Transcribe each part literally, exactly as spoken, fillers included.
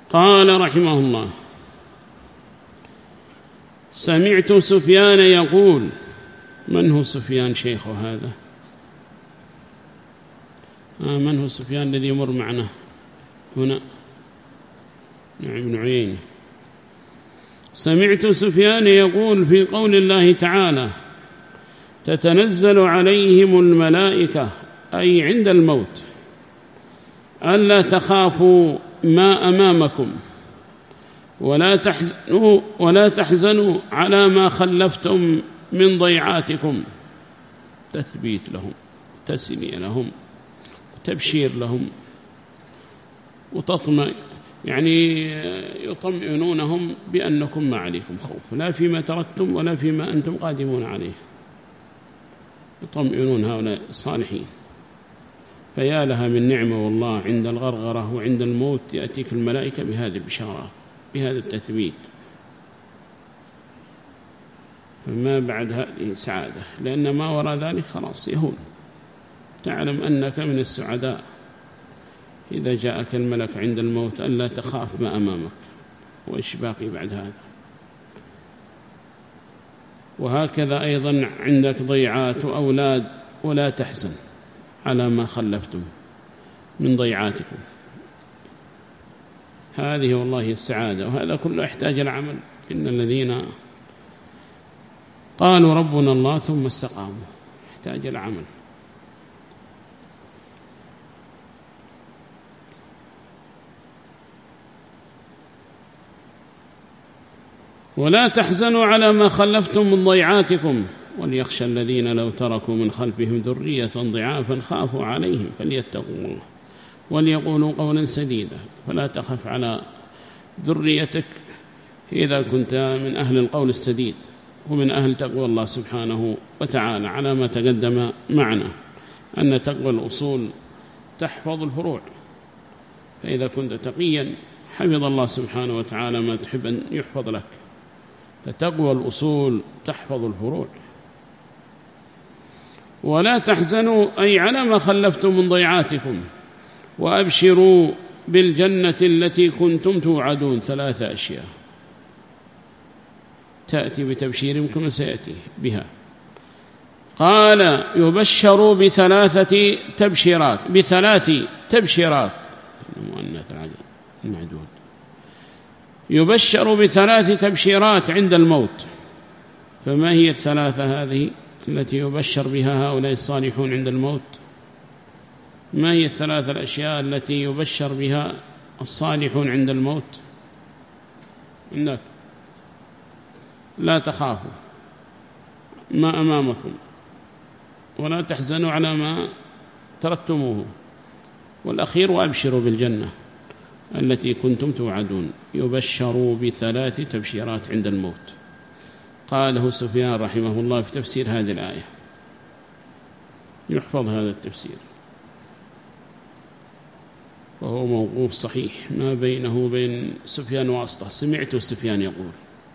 قال رحمه الله: سمعت سفيان يقول. من هو سفيان شيخه هذا؟ آه من هو سفيان الذي يمر معنا هنا؟ نعم ابن عيينة. سمعت سفيان يقول في قول الله تعالى: تتنزل عليهم الملائكة، أي عند الموت، ألا تخافوا ما أمامكم ولا تحزنوا ولا تحزنوا على ما خلفتم من ضيعاتكم. تثبيت لهم، تسلية لهم، تبشير لهم، وتطمئن يعني يطمئنونهم بأنكم ما عليكم خوف، لا فيما تركتم ولا فيما أنتم قادمون عليه. يطمئنون هؤلاء الصالحين. فيا لها من نعمة والله عند الغرغرة وعند الموت يأتيك الملائكة بهذه البشارات، بهذا التثبيت. فما بعد هذه سعادة، لأن ما وراء ذلك خلاص يهون. تعلم أنك من السعداء إذا جاءك الملك عند الموت ألا تخاف ما أمامك، وإيش باقي بعد هذا. وهكذا أيضا عندك ضيعات وأولاد، ولا تحزن على ما خلفتم من ضيعاتكم. هذه والله السعادة، وهذا كله يحتاج العمل. إن الذين قالوا ربنا الله ثم استقاموا، يحتاج العمل. ولا تحزنوا على ما خلفتم من ضيعاتكم، وليخشى الذين لو تركوا من خلفهم ذرية ضعافا خافوا عليهم فليتقوا الله وليقولوا قولا سديدا. فلا تخف على ذريتك إذا كنت من أهل القول السديد ومن أهل تقوى الله سبحانه وتعالى، على ما تقدم معنا أن تقوى الأصول تحفظ الفروع. فإذا كنت تقيا حفظ الله سبحانه وتعالى ما تحب أن يحفظ لك. فتقوى الأصول تحفظ الفروع. ولا تحزنوا أي على ما خلفتم من ضيعاتكم، وأبشروا بالجنة التي كنتم توعدون. ثلاثة أشياء تأتي بتبشير كما سيأتي بها. قال: يبشروا بثلاثة تبشيرات، بثلاث تبشيرات، مؤنث المعدود. يبشر بثلاث تبشيرات عند الموت. فما هي الثلاثة هذه التي يبشر بها هؤلاء الصالحون عند الموت؟ ما هي الثلاثة الأشياء التي يبشر بها الصالحون عند الموت؟ إنك لا تخافوا ما أمامكم ولا تحزنوا على ما تركتموه، والأخير وأبشروا بالجنة التي كنتم توعدون. يبشروا بثلاث تبشيرات عند الموت. قاله سفيان رحمه الله في تفسير هذه الآية، يحفظ هذا التفسير، وهو موقوف صحيح ما بينه وبين سفيان واسطة. سمعت سفيان يقول.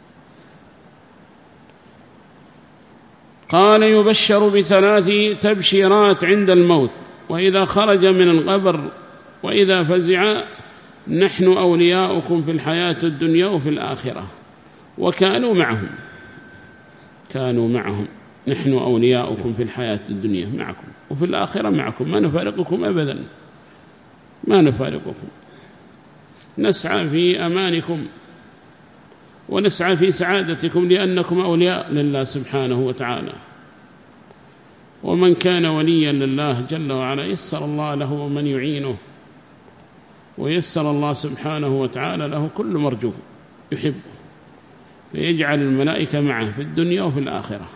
قال: يبشر بثلاث تبشيرات عند الموت، وإذا خرج من القبر وإذا فزع: نحن أولياؤكم في الحياة الدنيا وفي الآخرة وكانوا معهم. كانوا معهم. نحن أولياؤكم في الحياة الدنيا معكم، وفي الآخرة معكم، ما نفارقكم أبدا، ما نفارقكم. نسعى في أمانكم ونسعى في سعادتكم، لأنكم أولياء لله سبحانه وتعالى. ومن كان وليا لله جل وعلا يسر الله له ومن يعينه، ويسر الله سبحانه وتعالى له كل مرجو يحبه، فيجعل الملائكة معه في الدنيا وفي الآخرة،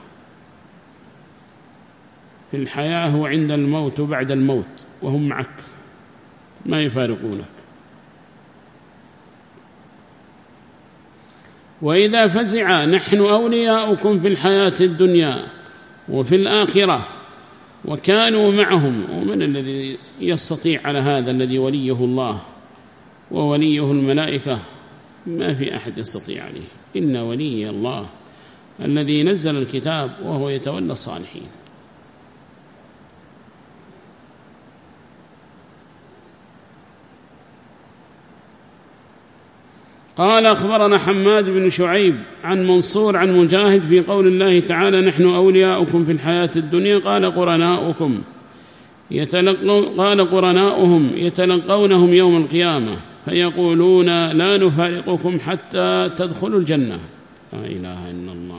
في الحياة وعند الموت وبعد الموت، وهم معك ما يفارقونك. وإذا فزع: نحن أولياؤكم في الحياة الدنيا وفي الآخرة وكانوا معهم. ومن الذي يستطيع على هذا الذي وليه الله ووليه الملائكة؟ ما في أحد يستطيع عليه. إن ولي الله الذي نزل الكتاب وهو يتولى الصالحين. قال أخبرنا حماد بن شعيب عن منصور عن مجاهد في قول الله تعالى نحن أولياؤكم في الحياة الدنيا قال قرناؤكم يتلقون قال قرناؤهم يتلقونهم يوم القيامة فيقولون لا نفارقكم حتى تدخلوا الجنة. لا إله إلا الله.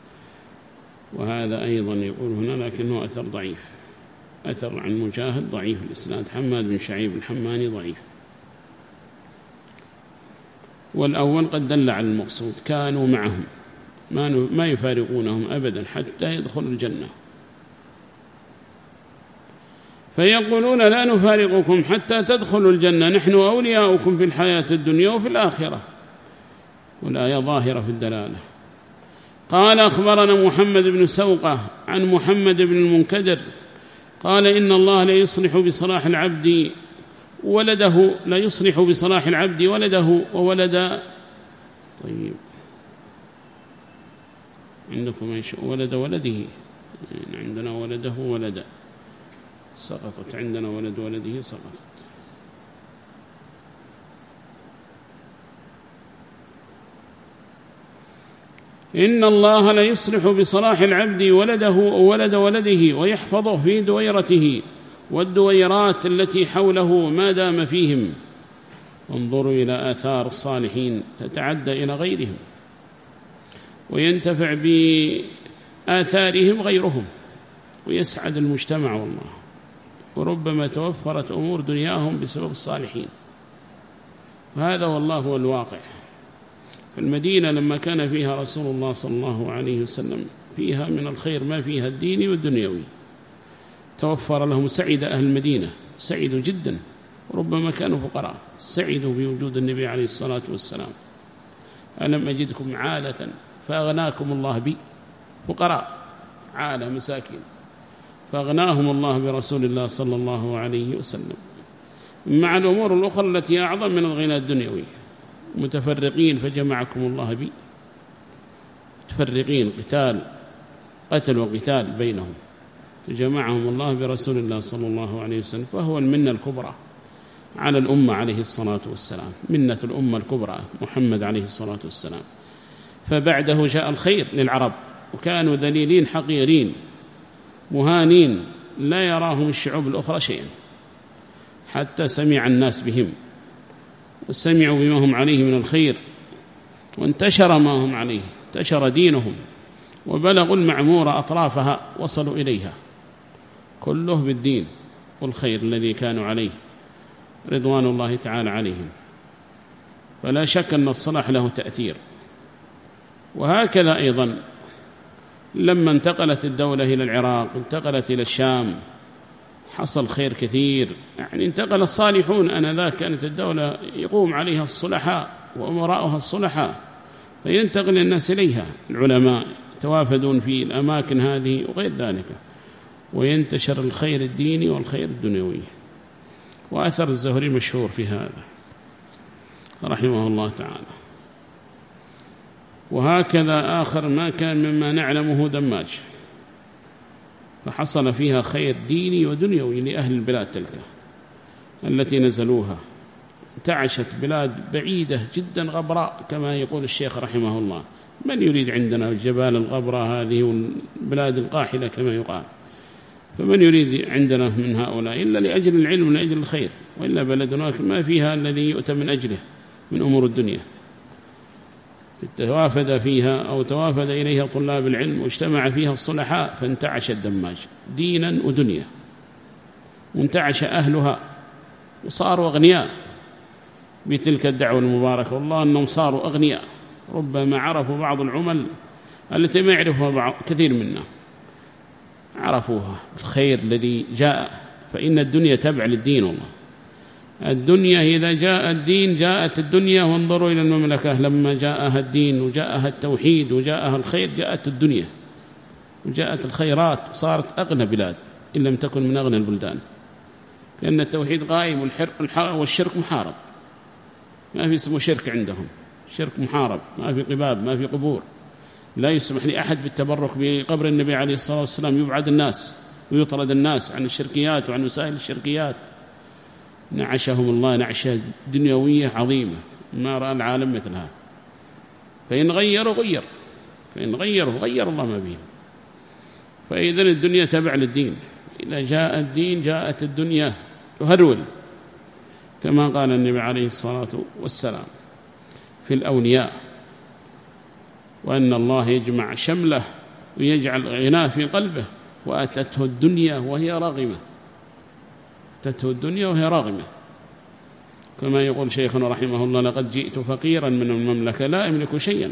وهذا أيضا يقول هنا لكنه أثر ضعيف، أثر عن مجاهد ضعيف الإسناد، حماد بن شعيب الحماني ضعيف. والأول قد دل على المقصود كانوا معهم ما يفارقونهم أبدا حتى يدخلوا الجنة، فيقولون لا نفارقكم حتى تدخلوا الجنة نحن أولياؤكم في الحياة الدنيا وفي الآخرة، والآية ظاهرة في الدلالة. قال أخبرنا محمد بن سوقة عن محمد بن المنكدر قال إن الله لا يصلح بصلاح العبد ولده لا يصلح بصلاح العبد ولده وولد. طيب عندكم ايش ولد ولده؟ عندنا ولده ولد سقطت، عندنا ولد ولده سقطت. إن الله لا يصلح بصلاح العبد ولده وولد ولده ويحفظه في دويرته والدويرات التي حوله ما دام فيهم. انظروا إلى آثار الصالحين تتعدى إلى غيرهم وينتفع بآثارهم غيرهم ويسعد المجتمع والله. وربما توفرت أمور دنياهم بسبب الصالحين، وهذا والله هو الواقع. فالمدينة لما كان فيها رسول الله صلى الله عليه وسلم فيها من الخير ما فيها الديني والدنيوي، توفر لهم سعد أهل المدينة، سعدوا جدا، وربما كانوا فقراء سعدوا بوجود النبي عليه الصلاة والسلام. ألم أجدكم عالة فأغناكم الله بي، فقراء عالة مساكين فأغناهم الله برسول الله صلى الله عليه وسلم، مع الأمور الأخرى التي أعظم من الغنى الدنيوي. متفرقين فجمعكم الله بي، متفرقين قتال قتل وقتال بينهم فجمعهم الله برسول الله صلى الله عليه وسلم، فهو المنة الكبرى على الأمة عليه الصلاة والسلام، منة الأمة الكبرى محمد عليه الصلاة والسلام. فبعده جاء الخير للعرب، وكانوا ذليلين حقيرين مهانين لا يراهم الشعوب الأخرى شيئا، حتى سمع الناس بهم وسمعوا بما هم عليه من الخير، وانتشر ما هم عليه، انتشر دينهم وبلغوا المعمورة أطرافها، وصلوا إليها كله بالدين والخير الذي كانوا عليه رضوان الله تعالى عليهم. فلا شك أن الصلاح له تأثير. وهكذا أيضا لما انتقلت الدولة إلى العراق، انتقلت إلى الشام، حصل خير كثير، يعني انتقل الصالحون. أنذاك كانت الدولة يقوم عليها الصلحاء وأمراؤها الصلحاء، فينتقل الناس إليها، العلماء توافدون في الأماكن هذه وغير ذلك، وينتشر الخير الديني والخير الدنيوي. وأثر الزهري مشهور في هذا رحمه الله تعالى. وهكذا آخر ما كان مما نعلمه دماج، فحصل فيها خير ديني ودنيوي لأهل البلاد تلك التي نزلوها. انتعشت بلاد بعيدة جدا غبراء كما يقول الشيخ رحمه الله. من يريد عندنا الجبال الغبراء هذه والبلاد القاحلة كما يقال؟ فمن يريد عندنا من هؤلاء إلا لأجل العلم ولأجل الخير، وإلا بلدنا ما فيها الذي يؤتى من أجله من أمور الدنيا. توافد فيها أو توافد إليها طلاب العلم واجتمع فيها الصلحاء، فانتعش الدماج دينا ودنيا، وانتعش أهلها وصاروا أغنياء بتلك الدعوة المباركة. والله أنهم صاروا أغنياء، ربما عرفوا بعض العمل التي ما يعرفها بعض كثير منا، عرفوها الخير الذي جاء. فإن الدنيا تبع للدين، والله الدنيا إذا جاء الدين جاءت الدنيا. وانظروا إلى المملكة لما جاءها الدين وجاءها التوحيد وجاءها الخير، جاءت الدنيا وجاءت الخيرات، وصارت أغنى بلاد إن لم تكن من أغنى البلدان، لأن التوحيد قائم والشرك محارب. ما في اسمه شرك عندهم، شرك محارب، ما في قباب، ما في قبور. لا يسمح لأحد بالتبرك بقبر النبي عليه الصلاة والسلام، يبعد الناس ويطرد الناس عن الشركيات وعن وسائل الشركيات. نعشهم الله نعشة دنيوية عظيمة، ما رأى العالم مثل هذا. فإن غيروا غير فإن غيروا غير الله ما بهم. فإذن الدنيا تبع للدين، إذا جاء الدين جاءت الدنيا تهرول، كما قال النبي عليه الصلاة والسلام في الأولياء، وأن الله يجمع شمله ويجعل غناه في قلبه، وأتته الدنيا وهي راغمة أتته الدنيا وهي راغمة كما يقول شيخنا رحمه الله: لقد جئت فقيرا من المملكة لا أملك شيئا،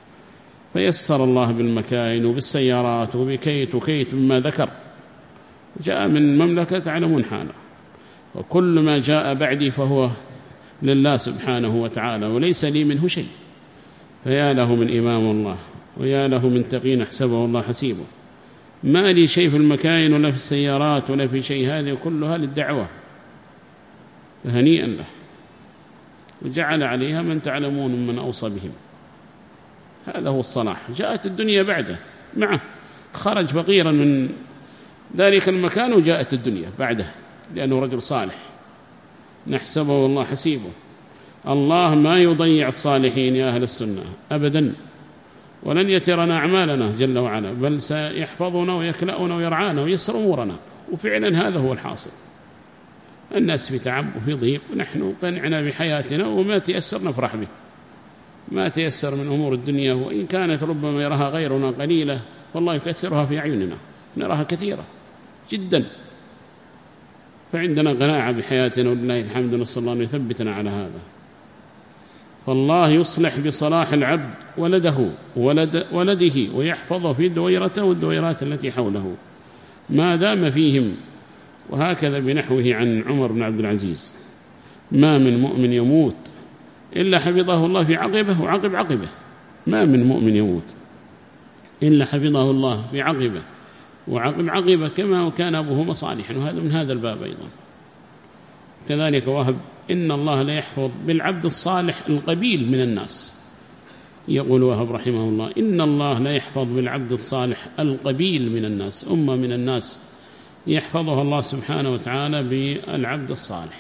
فيسر الله بالمكاين وبالسيارات وبكيت وكيت مما ذكر، جاء من مملكة تعلمون حاله، وكل ما جاء بعدي فهو لله سبحانه وتعالى وليس لي منه شيء. فيا له من إمام الله، ويا له من تقين حسبه الله حسيبه، ما لي شيء في المكاين ولا في السيارات ولا في شيء، هذه كلها للدعوة، فهنيئا له، وجعل عليها من تعلمون من أوصى بهم. هذا هو الصلاح. جاءت الدنيا بعده معه، خرج فقيرا من ذلك المكان وجاءت الدنيا بعده، لأنه رجل صالح نحسبه والله حسيبه. الله ما يضيع الصالحين يا أهل السنة أبدا، ولن يترنا أعمالنا جل وعلا، بل سيحفظنا ويكلأنا ويرعانا ويسر أمورنا. وفعلا هذا هو الحاصل. الناس في تعب وفي ضيق، ونحن قنعنا بحياتنا، وما تيسر نفرح به، ما تيسر من أمور الدنيا، وإن كانت ربما يراها غيرنا قليلة، والله يكثرها في أعيننا، نراها كثيرة جدا. فعندنا قناعة بحياتنا ولله الحمد، نسأل الله أن يثبتنا على هذا. فالله يصلح بصلاح العبد ولده ولد ولده ويحفظه في دويرته والدويرات التي حوله ما دام فيهم. وهكذا بنحوه عن عمر بن عبد العزيز: ما من مؤمن يموت إلا حفظه الله في عقبه وعقب عقبه. ما من مؤمن يموت إلا حفظه الله في عقبه وعقب عقبه، كما كان أبوهما صالحا. وهذا من هذا الباب أيضا. كذلك وهب: إن الله لا يحفظ بالعبد الصالح القبيل من الناس. يقول وهب رحمه الله: إن الله لا يحفظ بالعبد الصالح القبيل من الناس، أمة من الناس يحفظها الله سبحانه وتعالى بالعبد الصالح.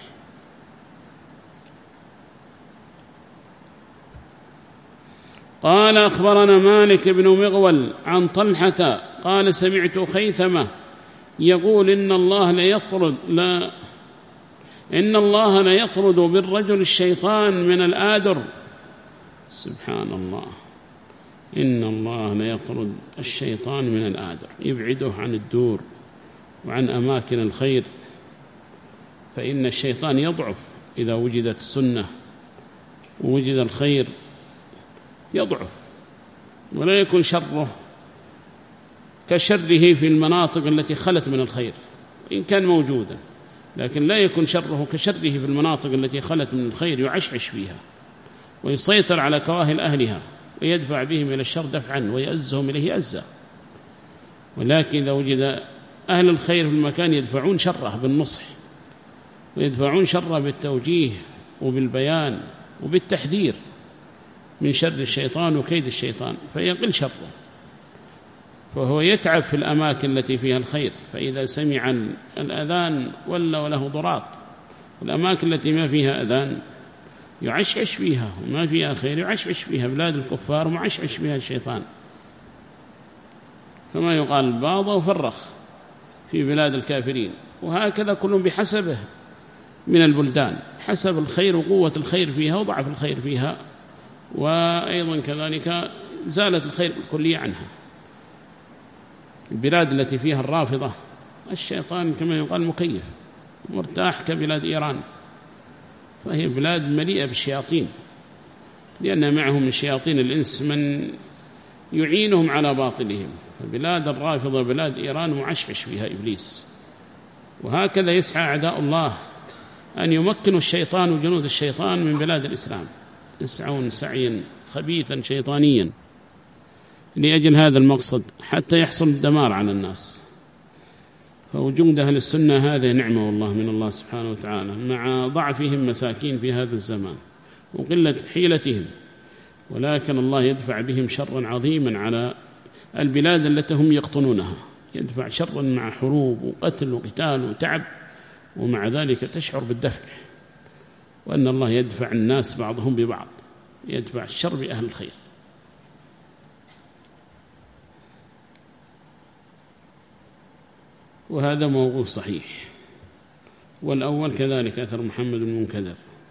قال: أخبرنا مالك بن مغول عن طلحة قال: سمعت خيثمة يقول: إن الله لا يطرد لا إن الله لا يطرد بالرجل الشيطان من الآدر. سبحان الله، إن الله لا يطرد الشيطان من الآدر، يبعده عن الدور وعن أماكن الخير. فإن الشيطان يضعف إذا وجدت السنة ووجد الخير، يضعف، ولا يكون شره كشره في المناطق التي خلت من الخير، إن كان موجودا، لكن لا يكون شره كشره في المناطق التي خلت من الخير، يعشعش فيها ويسيطر على كواهل أهلها ويدفع بهم إلى الشر دفعا ويأزهم إليه أزا. ولكن إذا وجد أهل الخير في المكان يدفعون شره بالنصح، ويدفعون شره بالتوجيه وبالبيان وبالتحذير من شر الشيطان وكيد الشيطان، فيقل شره، فهو يتعب في الأماكن التي فيها الخير. فإذا سمع الأذان ولا وله ضراط، والأماكن التي ما فيها أذان يعشعش فيها، وما فيها خير يعشعش فيها، بلاد الكفار معشعش فيها الشيطان، كما يقال: الباض وفرخ في بلاد الكافرين. وهكذا كل بحسبه من البلدان، حسب الخير وقوة الخير فيها وضعف الخير فيها، وأيضا كذلك زالت الخير بالكلية عنها. البلاد التي فيها الرافضة الشيطان كما يقال مكيف مرتاح، كبلاد إيران، فهي بلاد مليئة بالشياطين، لأن معهم من شياطين الإنس من يعينهم على باطلهم. فبلاد الرافضة بلاد إيران معشعش فيها إبليس. وهكذا يسعى أعداء الله أن يمكنوا الشيطان وجنود الشيطان من بلاد الإسلام، يسعون سعيا خبيثا شيطانيا لأجل هذا المقصد، حتى يحصل الدمار على الناس. فوجود أهل السنة هذه نعمة والله من الله سبحانه وتعالى، مع ضعفهم مساكين في هذا الزمان وقلة حيلتهم، ولكن الله يدفع بهم شرا عظيما على البلاد التي هم يقطنونها، يدفع شرا مع حروب وقتل وقتال وتعب، ومع ذلك تشعر بالدفع. وأن الله يدفع الناس بعضهم ببعض، يدفع الشر بأهل الخير. وهذا موضوع صحيح. والأول كذلك أثر محمد بن منكدر.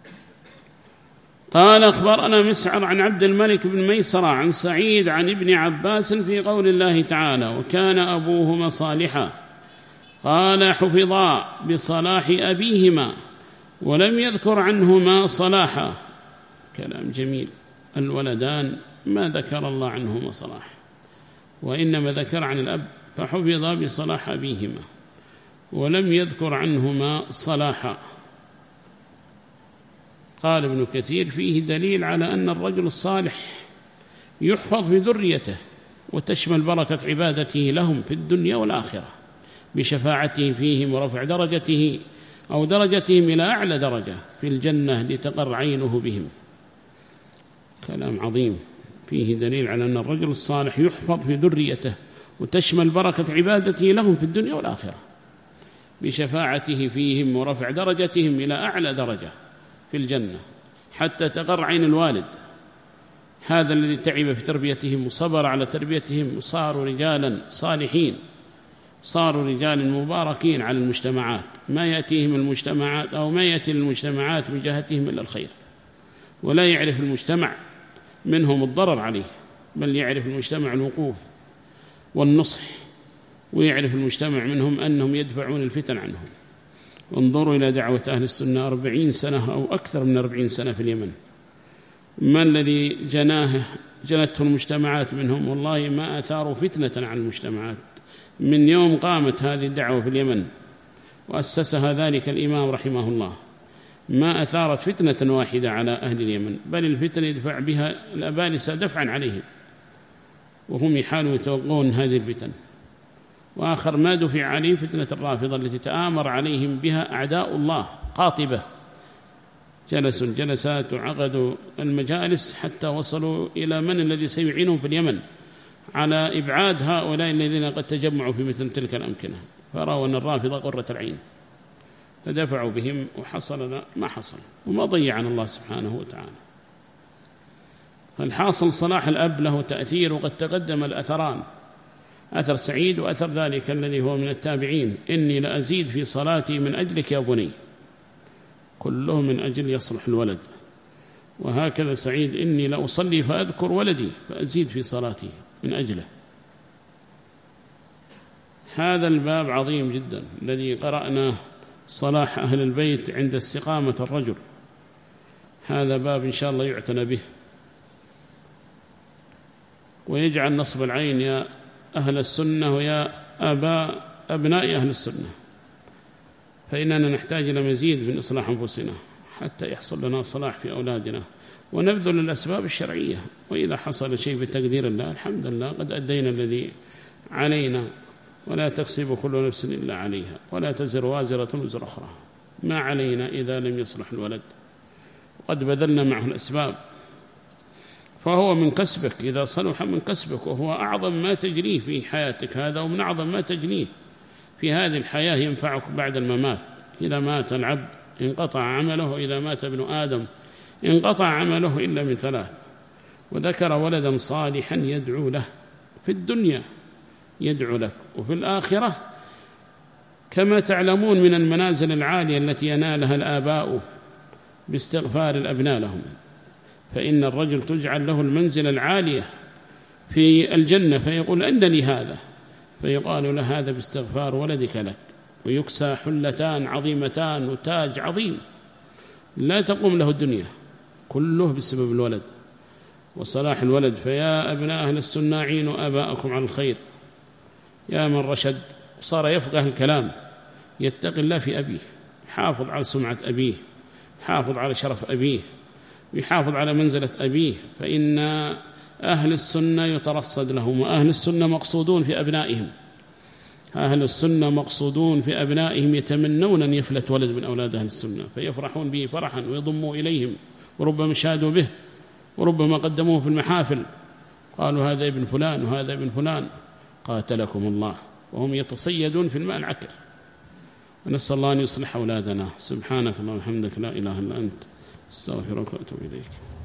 قال أخبرنا مسعر عن عبد الملك بن ميسرة عن سعيد عن ابن عباس في قول الله تعالى: وكان أبوهما صالحا. قال: حفظا بصلاح أبيهما ولم يذكر عنهما صلاحا. كلام جميل. الولدان ما ذكر الله عنهما صلاح، وإنما ذكر عن الأب، فحفظا بصلاح أبيهما ولم يذكر عنهما صلاحا. قال ابن كثير: فيه دليل على أن الرجل الصالح يحفظ في ذريته، وتشمل بركة عبادته لهم في الدنيا والآخرة بشفاعته فيهم ورفع درجته أو درجتهم إلى أعلى درجة في الجنة لتقر عينه بهم. كلام عظيم. فيه دليل على أن الرجل الصالح يحفظ في ذريته، وتشمل بركة عبادته لهم في الدنيا والآخرة بشفاعته فيهم ورفع درجتهم إلى أعلى درجة في الجنة حتى تقر عين الوالد. هذا الذي تعب في تربيتهم وصبر على تربيتهم وصاروا رجالا صالحين، صاروا رجالا مباركين على المجتمعات، ما يأتيهم المجتمعات أو ما يأتي المجتمعات من جهتهم إلا الخير، ولا يعرف المجتمع منهم الضرر عليه، بل يعرف المجتمع الوقوف والنصح، ويعرف المجتمع منهم أنهم يدفعون الفتن عنهم. انظروا إلى دعوة أهل السنة أربعين سنة أو أكثر من أربعين سنة في اليمن، ما الذي جناه جنته المجتمعات منهم؟ والله ما أثاروا فتنة عن المجتمعات من يوم قامت هذه الدعوة في اليمن وأسسها ذلك الإمام رحمه الله، ما أثارت فتنة واحدة على أهل اليمن، بل الفتنة يدفع بها الأبالسة دفعا عليهم، وهم يحالوا يتوقعون هذه الفتن. وآخر ما دفع عليه فتنة الرافضة التي تآمر عليهم بها أعداء الله قاطبة، جلسوا الجلسات وعقدوا المجالس حتى وصلوا إلى من الذي سيعينهم في اليمن على إبعاد هؤلاء الذين قد تجمعوا في مثل تلك الأمكنة، فرأوا أن الرافضة قرة العين فدفعوا بهم، وحصل ما حصل وما ضيع عن الله سبحانه وتعالى. فالحاصل صلاح الأب له تأثير، وقد تقدم الأثران، أثر سعيد وأثر ذلك الذي هو من التابعين: إني لأزيد في صلاتي من أجلك يا بني، كله من أجل يصلح الولد. وهكذا سعيد: إني لأصلي فأذكر ولدي فأزيد في صلاتي من أجله. هذا الباب عظيم جدا الذي قرأناه، صلاح أهل البيت عند استقامة الرجل، هذا باب إن شاء الله يعتنى به، ويجعل نصب العين يا أهل السنة ويا آباء أبناء أهل السنة، فإننا نحتاج إلى مزيد من إصلاح أنفسنا حتى يحصل لنا صلاح في أولادنا، ونبذل الأسباب الشرعية، وإذا حصل شيء بتقدير الله الحمد لله قد أدينا الذي علينا، ولا تكسب كل نفس إلا عليها، ولا تزر وازرة وزر أخرى، ما علينا إذا لم يصلح الولد، وقد بذلنا معه الأسباب، فهو من كسبك، إذا صلح من كسبك، وهو أعظم ما تجريه في حياتك هذا، ومن أعظم ما تجريه في هذه الحياة ينفعك بعد الممات. إذا مات العبد انقطع عمله، وإذا مات ابن آدم انقطع عمله إلا من ثلاث. وذكر ولدا صالحا يدعو له في الدنيا، يدعو لك، وفي الآخرة كما تعلمون من المنازل العالية التي ينالها الآباء باستغفار الأبناء لهم، فإن الرجل تجعل له المنزل العالية في الجنة، فيقول أن لي هذا، فيقال له هذا باستغفار ولدك لك، ويكسى حلتان عظيمتان وتاج عظيم لا تقوم له الدنيا، كله بسبب الولد وصلاح الولد. فيا أبناء أهل السنة عينوا آباءكم على الخير، يا من رشد صار يفقه الكلام، يتقي الله في أبيه، يحافظ على سمعة أبيه، يحافظ على شرف أبيه، ويحافظ على منزلة أبيه، فإن أهل السنة يترصد لهم، وأهل السنة مقصودون في أبنائهم، أهل السنة مقصودون في أبنائهم، يتمنون أن يفلت ولد من أولاد أهل السنة فيفرحون به فرحا ويضموا إليهم، وربما شادوا به، وربما قدموه في المحافل، قالوا هذا ابن فلان وهذا ابن فلان، قاتلكم الله، وهم يتصيدون في الماء العكر. ونسأل الله أن يصلح أولادنا. سبحانك اللهم وبحمدك، لا إله إلا أنت، استغفرك وأتوب إليك.